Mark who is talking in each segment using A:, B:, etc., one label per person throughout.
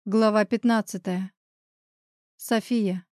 A: Глава 15. София.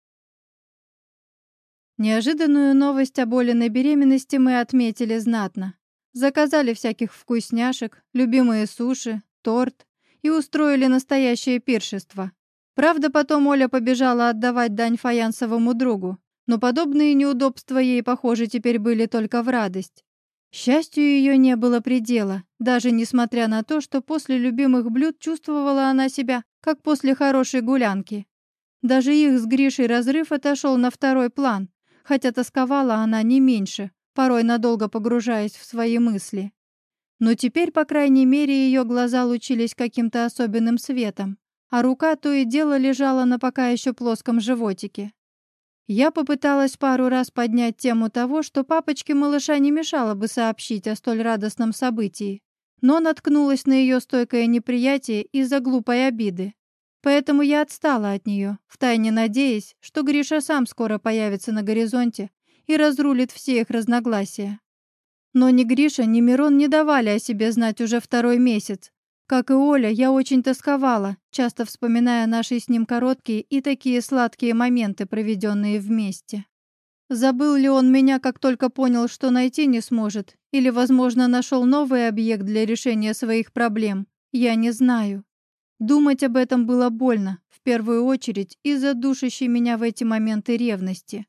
A: Неожиданную новость об Олиной беременности мы отметили знатно. Заказали всяких вкусняшек, любимые суши, торт и устроили настоящее пиршество. Правда, потом Оля побежала отдавать дань фаянсовому другу, но подобные неудобства ей, похоже, теперь были только в радость. Счастью ее не было предела, даже несмотря на то, что после любимых блюд чувствовала она себя, как после хорошей гулянки. Даже их с Гришей разрыв отошел на второй план, хотя тосковала она не меньше, порой надолго погружаясь в свои мысли. Но теперь, по крайней мере, ее глаза лучились каким-то особенным светом, а рука то и дело лежала на пока еще плоском животике. Я попыталась пару раз поднять тему того, что папочке малыша не мешало бы сообщить о столь радостном событии, но наткнулась на ее стойкое неприятие из-за глупой обиды. Поэтому я отстала от нее, втайне надеясь, что Гриша сам скоро появится на горизонте и разрулит все их разногласия. Но ни Гриша, ни Мирон не давали о себе знать уже второй месяц. Как и Оля, я очень тосковала, часто вспоминая наши с ним короткие и такие сладкие моменты, проведенные вместе. Забыл ли он меня, как только понял, что найти не сможет, или, возможно, нашел новый объект для решения своих проблем, я не знаю. Думать об этом было больно, в первую очередь из-за душащей меня в эти моменты ревности.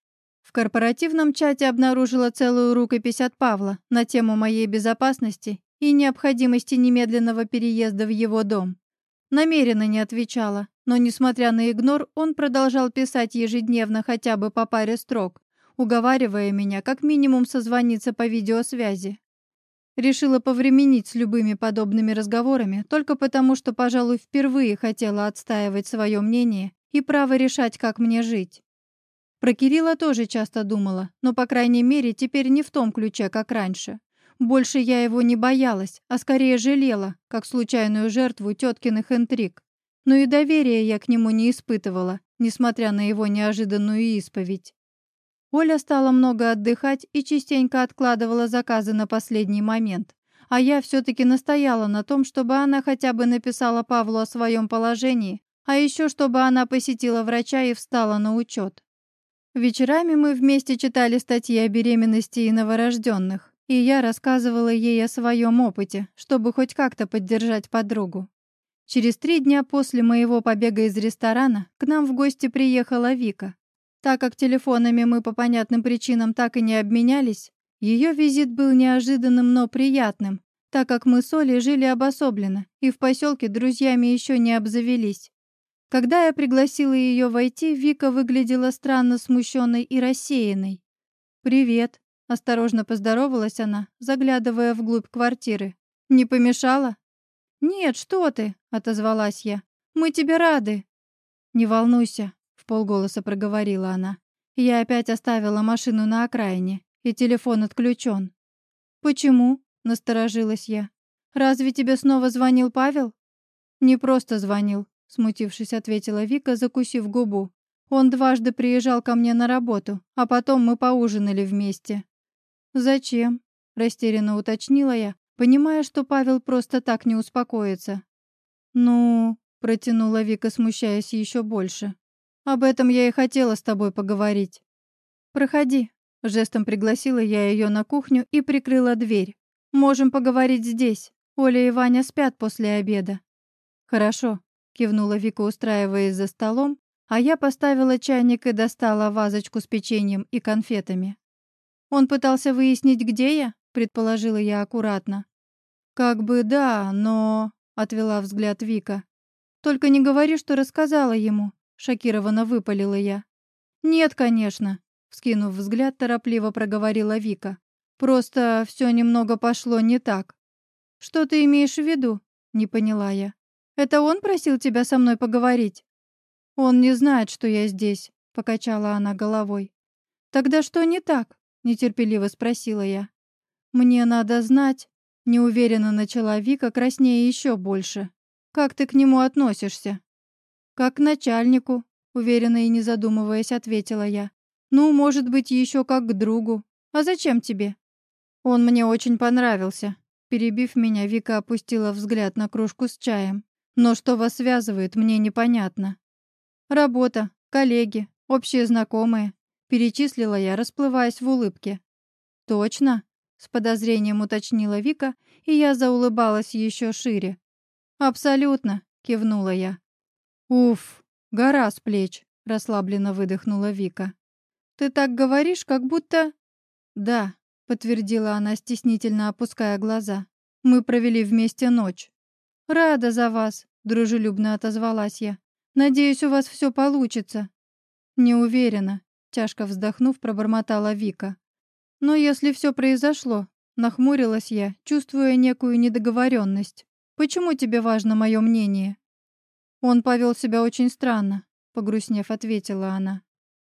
A: В корпоративном чате обнаружила целую рукопись от Павла на тему моей безопасности и необходимости немедленного переезда в его дом. Намеренно не отвечала, но, несмотря на игнор, он продолжал писать ежедневно хотя бы по паре строк, уговаривая меня как минимум созвониться по видеосвязи. Решила повременить с любыми подобными разговорами только потому, что, пожалуй, впервые хотела отстаивать свое мнение и право решать, как мне жить. Про Кирилла тоже часто думала, но, по крайней мере, теперь не в том ключе, как раньше. Больше я его не боялась, а скорее жалела, как случайную жертву теткиных интриг. Но и доверия я к нему не испытывала, несмотря на его неожиданную исповедь. Оля стала много отдыхать и частенько откладывала заказы на последний момент, а я все-таки настояла на том, чтобы она хотя бы написала Павлу о своем положении, а еще чтобы она посетила врача и встала на учет. Вечерами мы вместе читали статьи о беременности и новорожденных, и я рассказывала ей о своем опыте, чтобы хоть как-то поддержать подругу. Через 3 дня после моего побега из ресторана к нам в гости приехала Вика. Так как телефонами мы по понятным причинам так и не обменялись, ее визит был неожиданным, но приятным, так как мы с Олей жили обособленно и в поселке друзьями еще не обзавелись. Когда я пригласила ее войти, Вика выглядела странно смущенной и рассеянной. «Привет», — осторожно поздоровалась она, заглядывая вглубь квартиры. «Не помешала?» «Нет, что ты», — отозвалась я. «Мы тебе рады». «Не волнуйся», — вполголоса проговорила она. «Я опять оставила машину на окраине, и телефон отключен». «Почему?» — насторожилась я. «Разве тебе снова звонил Павел?» «Не просто звонил», — смутившись, ответила Вика, закусив губу. «Он дважды приезжал ко мне на работу, а потом мы поужинали вместе». «Зачем?» — растерянно уточнила я, понимая, что Павел просто так не успокоится. «Ну...» — протянула Вика, смущаясь еще больше. «Об этом я и хотела с тобой поговорить». «Проходи», — жестом пригласила я ее на кухню и прикрыла дверь. «Можем поговорить здесь. Оля и Ваня спят после обеда». «Хорошо», — кивнула Вика, устраиваясь за столом, а я поставила чайник и достала вазочку с печеньем и конфетами. «Он пытался выяснить, где я?» — предположила я аккуратно. «Как бы да, но...» — отвела взгляд Вика. «Только не говори, что рассказала ему», — шокированно выпалила я. «Нет, конечно», — вскинув взгляд, торопливо проговорила Вика. «Просто все немного пошло не так». «Что ты имеешь в виду?» — не поняла я. «Это он просил тебя со мной поговорить?» «Он не знает, что я здесь», — покачала она головой. «Тогда что не так?» — нетерпеливо спросила я. «Мне надо знать», — неуверенно начала Вика, краснея еще больше. «Как ты к нему относишься?» «Как к начальнику», — уверенно и не задумываясь, ответила я. «Ну, может быть, еще как к другу. А зачем тебе?» «Он мне очень понравился». Перебив меня, Вика опустила взгляд на кружку с чаем. Но что вас связывает, мне непонятно. Работа, коллеги, общие знакомые. Перечислила я, расплываясь в улыбке. Точно? С подозрением уточнила Вика, и я заулыбалась еще шире. Абсолютно, кивнула я. Уф, гора с плеч, расслабленно выдохнула Вика. Ты так говоришь, как будто... Да, подтвердила она, стеснительно опуская глаза. Мы провели вместе ночь. Рада за вас, дружелюбно отозвалась я. Надеюсь, у вас все получится. Не уверена, тяжко вздохнув, пробормотала Вика. Но если все произошло, нахмурилась я, чувствуя некую недоговоренность. Почему тебе важно мое мнение? Он повел себя очень странно, погрустнев, ответила она.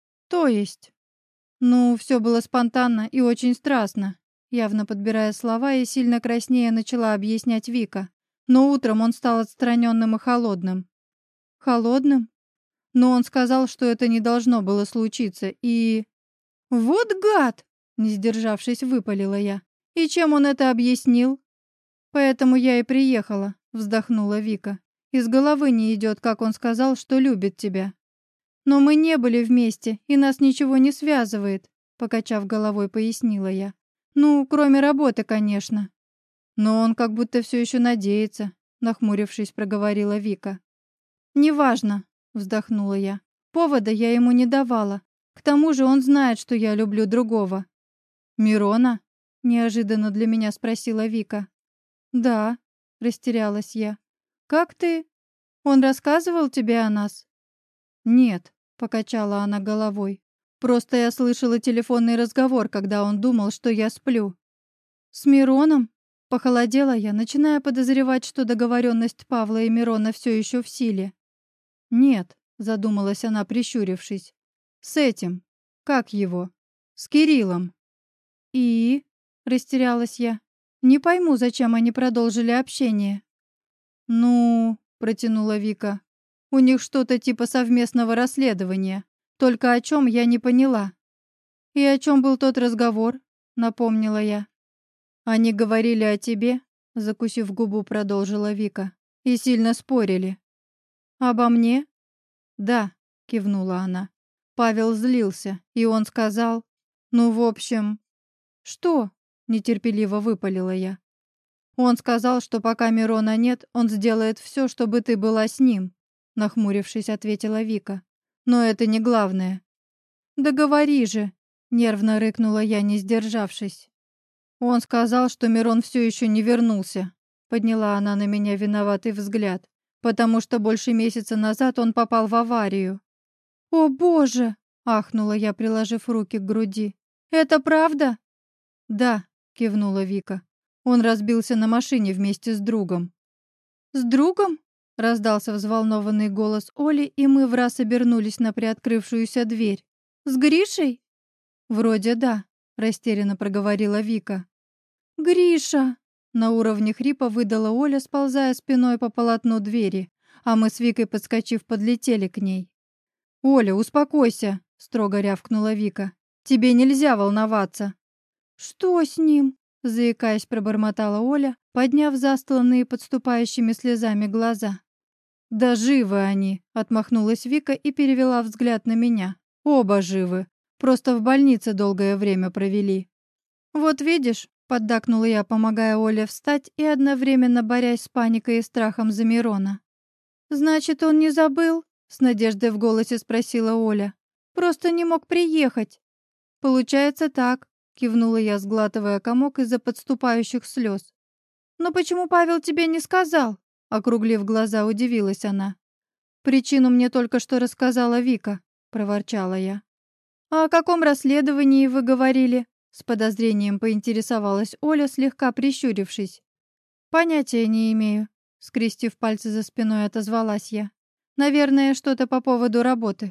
A: То есть? Ну, все было спонтанно и очень страстно. Явно подбирая слова и сильно краснея, начала объяснять Вика. Но утром он стал отстраненным и холодным. Холодным? Но он сказал, что это не должно было случиться, и... «Вот гад!» — не сдержавшись, выпалила я. «И чем он это объяснил?» «Поэтому я и приехала», — вздохнула Вика. «Из головы не идет, как он сказал, что любит тебя». «Но мы не были вместе, и нас ничего не связывает», — покачав головой, пояснила я. «Ну, кроме работы, конечно». «Но он как будто все еще надеется», — нахмурившись, проговорила Вика. «Неважно», — вздохнула я. «Повода я ему не давала. К тому же он знает, что я люблю другого». «Мирона?» — неожиданно для меня спросила Вика. «Да», — растерялась я. «Как ты? Он рассказывал тебе о нас?» «Нет», — покачала она головой. «Просто я слышала телефонный разговор, когда он думал, что я сплю». «С Мироном?» — похолодела я, начиная подозревать, что договоренность Павла и Мирона все еще в силе. «Нет», — задумалась она, прищурившись. «С этим. Как его? С Кириллом». «И?» — растерялась я. «Не пойму, зачем они продолжили общение». «Ну...» — протянула Вика. «У них что-то типа совместного расследования. Только о чем я не поняла». «И о чем был тот разговор?» — напомнила я. «Они говорили о тебе», — закусив губу, продолжила Вика. «И сильно спорили». «Обо мне?» «Да», — кивнула она. Павел злился, и он сказал... «Ну, в общем...» «Что?» — нетерпеливо выпалила я. «Он сказал, что пока Мирона нет, он сделает все, чтобы ты была с ним», — нахмурившись, ответила Вика. «Но это не главное». «Да говори же!» — нервно рыкнула я, не сдержавшись. «Он сказал, что Мирон все еще не вернулся», — подняла она на меня виноватый взгляд, «потому что больше месяца назад он попал в аварию». «О, Боже!» — ахнула я, приложив руки к груди. «Это правда?» «Да», — кивнула Вика. «Он разбился на машине вместе с другом». «С другом?» — раздался взволнованный голос Оли, и мы враз обернулись на приоткрывшуюся дверь. «С Гришей?» «Вроде да», — растерянно проговорила Вика. «Гриша!» — на уровне хрипа выдала Оля, сползая спиной по полотну двери, а мы с Викой, подскочив, подлетели к ней. «Оля, успокойся!» — строго рявкнула Вика. «Тебе нельзя волноваться!» «Что с ним?» — заикаясь, пробормотала Оля, подняв застланные подступающими слезами глаза. «Да живы они!» — отмахнулась Вика и перевела взгляд на меня. «Оба живы. Просто в больнице долгое время провели». «Вот видишь», — поддакнула я, помогая Оле встать и одновременно борясь с паникой и страхом за Мирона. «Значит, он не забыл?» — с надеждой в голосе спросила Оля. «Просто не мог приехать». «Получается так», — кивнула я, сглатывая комок из-за подступающих слез. «Но почему Павел тебе не сказал?» — округлив глаза, удивилась она. «Причину мне только что рассказала Вика», — проворчала я. «А о каком расследовании вы говорили?» — с подозрением поинтересовалась Оля, слегка прищурившись. «Понятия не имею», — скрестив пальцы за спиной, отозвалась я. «Наверное, что-то по поводу работы».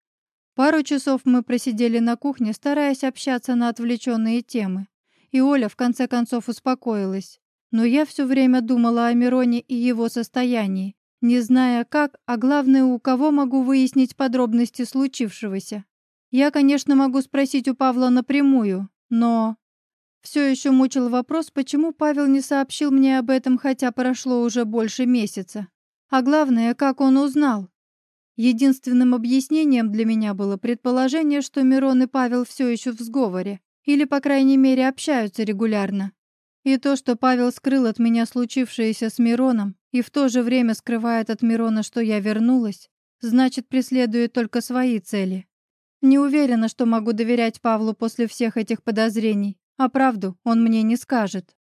A: Пару часов мы просидели на кухне, стараясь общаться на отвлеченные темы, и Оля в конце концов успокоилась. Но я все время думала о Мироне и его состоянии, не зная как, а главное, у кого могу выяснить подробности случившегося. Я, конечно, могу спросить у Павла напрямую, но... Все еще мучил вопрос, почему Павел не сообщил мне об этом, хотя прошло уже больше месяца. А главное, как он узнал? Единственным объяснением для меня было предположение, что Мирон и Павел все еще в сговоре, или, по крайней мере, общаются регулярно. И то, что Павел скрыл от меня случившееся с Мироном и в то же время скрывает от Мирона, что я вернулась, значит, преследует только свои цели. Не уверена, что могу доверять Павлу после всех этих подозрений, а правду он мне не скажет.